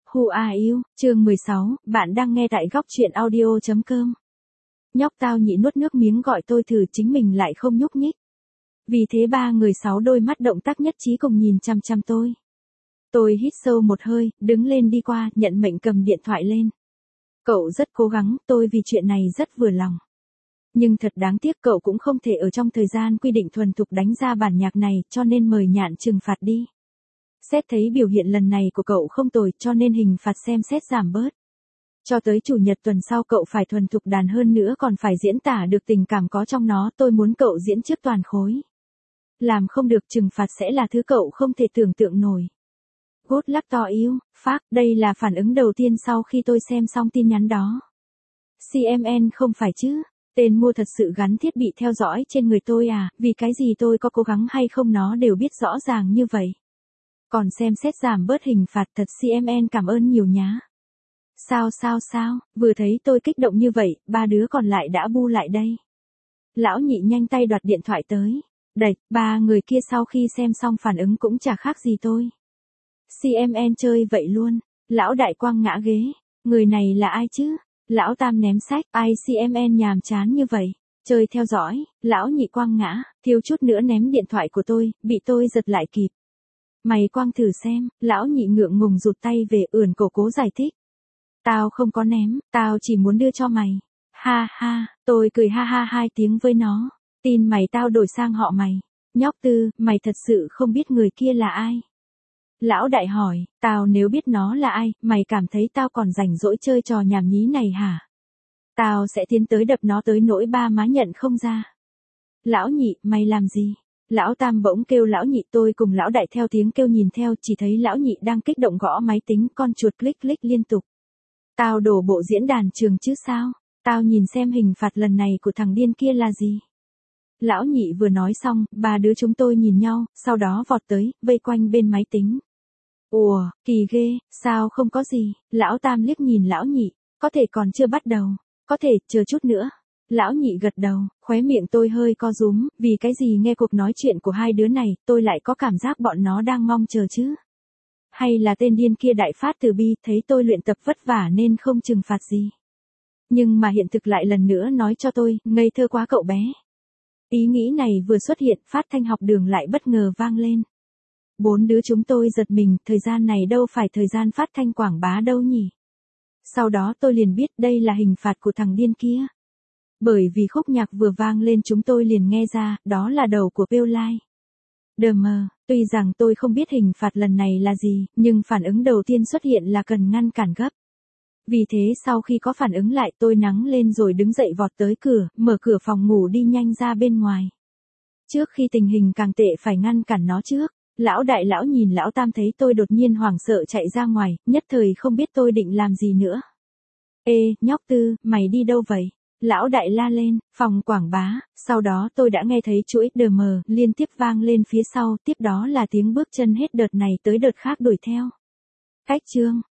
Who are you? Chương 16, bạn đang nghe tại góc truyện audio.com. Nhóc tao nhị nuốt nước miếng gọi tôi thử, chính mình lại không nhúc nhích. Vì thế ba người sáu đôi mắt động tác nhất trí cùng nhìn chăm chăm tôi. Tôi hít sâu một hơi, đứng lên đi qua, nhận mệnh cầm điện thoại lên. Cậu rất cố gắng, tôi vì chuyện này rất vừa lòng. Nhưng thật đáng tiếc cậu cũng không thể ở trong thời gian quy định thuần thục đánh ra bản nhạc này, cho nên mời Nhạn trừng phạt đi. Xét thấy biểu hiện lần này của cậu không tồi, cho nên hình phạt xem xét giảm bớt. Cho tới chủ nhật tuần sau cậu phải thuần thục đàn hơn nữa, còn phải diễn tả được tình cảm có trong nó, tôi muốn cậu diễn trước toàn khối. Làm không được trừng phạt sẽ là thứ cậu không thể tưởng tượng nổi. Good luck to you, Phác, đây là phản ứng đầu tiên sau khi tôi xem xong tin nhắn đó. CMN không phải chứ? Tên mua thật sự gắn thiết bị theo dõi trên người tôi à, vì cái gì tôi có cố gắng hay không nó đều biết rõ ràng như vậy. Còn xem xét giảm bớt hình phạt, thật CMN cảm ơn nhiều nhá. Sao, vừa thấy tôi kích động như vậy, ba đứa còn lại đã bu lại đây. Lão nhị nhanh tay đoạt điện thoại tới. Đẩy, ba người kia sau khi xem xong phản ứng cũng chả khác gì tôi. CMN chơi vậy luôn. Lão đại quang ngã ghế. Người này là ai chứ? Lão tam ném sách. Ai CMN nhàm chán như vậy? Chơi theo dõi. Lão nhị quang ngã, thiếu chút nữa ném điện thoại của tôi, bị tôi giật lại kịp. Mày quang thử xem. Lão nhị ngượng ngùng rụt tay về, ườn cổ cố giải thích. Tao không có ném, tao chỉ muốn đưa cho mày. Ha ha, tôi cười ha ha hai tiếng với nó. Tin mày tao đổi sang họ mày. Nhóc Tư, mày thật sự không biết người kia là ai? Lão đại hỏi, tao nếu biết nó là ai, mày cảm thấy tao còn rảnh rỗi chơi trò nhảm nhí này hả? Tao sẽ tiến tới đập nó tới nỗi ba má nhận không ra. Lão nhị, mày làm gì? Lão tam bỗng kêu lão nhị, tôi cùng lão đại theo tiếng kêu nhìn theo, chỉ thấy lão nhị đang kích động gõ máy tính, con chuột click click liên tục. Tao đổ bộ diễn đàn trường chứ sao? Tao nhìn xem hình phạt lần này của thằng điên kia là gì? Lão nhị vừa nói xong, ba đứa chúng tôi nhìn nhau, sau đó vọt tới, vây quanh bên máy tính. Ủa, kỳ ghê, sao không có gì? Lão tam liếc nhìn lão nhị, có thể còn chưa bắt đầu, có thể chờ chút nữa. Lão nhị gật đầu, khóe miệng tôi hơi co rúm, vì cái gì nghe cuộc nói chuyện của hai đứa này, tôi lại có cảm giác bọn nó đang mong chờ chứ. Hay là tên điên kia đại phát từ bi, thấy tôi luyện tập vất vả nên không trừng phạt gì. Nhưng mà hiện thực lại lần nữa nói cho tôi, ngây thơ quá cậu bé. Ý nghĩ này vừa xuất hiện, phát thanh học đường lại bất ngờ vang lên. Bốn đứa chúng tôi giật mình, thời gian này đâu phải thời gian phát thanh quảng bá đâu nhỉ. Sau đó tôi liền biết đây là hình phạt của thằng điên kia. Bởi vì khúc nhạc vừa vang lên chúng tôi liền nghe ra, đó là đầu của Pale Light. Tuy rằng tôi không biết hình phạt lần này là gì, nhưng phản ứng đầu tiên xuất hiện là cần ngăn cản gấp. Vì thế sau khi có phản ứng lại tôi nắng lên rồi đứng dậy vọt tới cửa, mở cửa phòng ngủ đi nhanh ra bên ngoài. Trước khi tình hình càng tệ phải ngăn cản nó trước. Lão đại lão nhìn lão tam thấy tôi đột nhiên hoảng sợ chạy ra ngoài, nhất thời không biết tôi định làm gì nữa. Ê, nhóc Tư, mày đi đâu vậy? Lão đại la lên, phòng quảng bá, sau đó tôi đã nghe thấy chuỗi DM liên tiếp vang lên phía sau, tiếp đó là tiếng bước chân hết đợt này tới đợt khác đuổi theo. Cách chương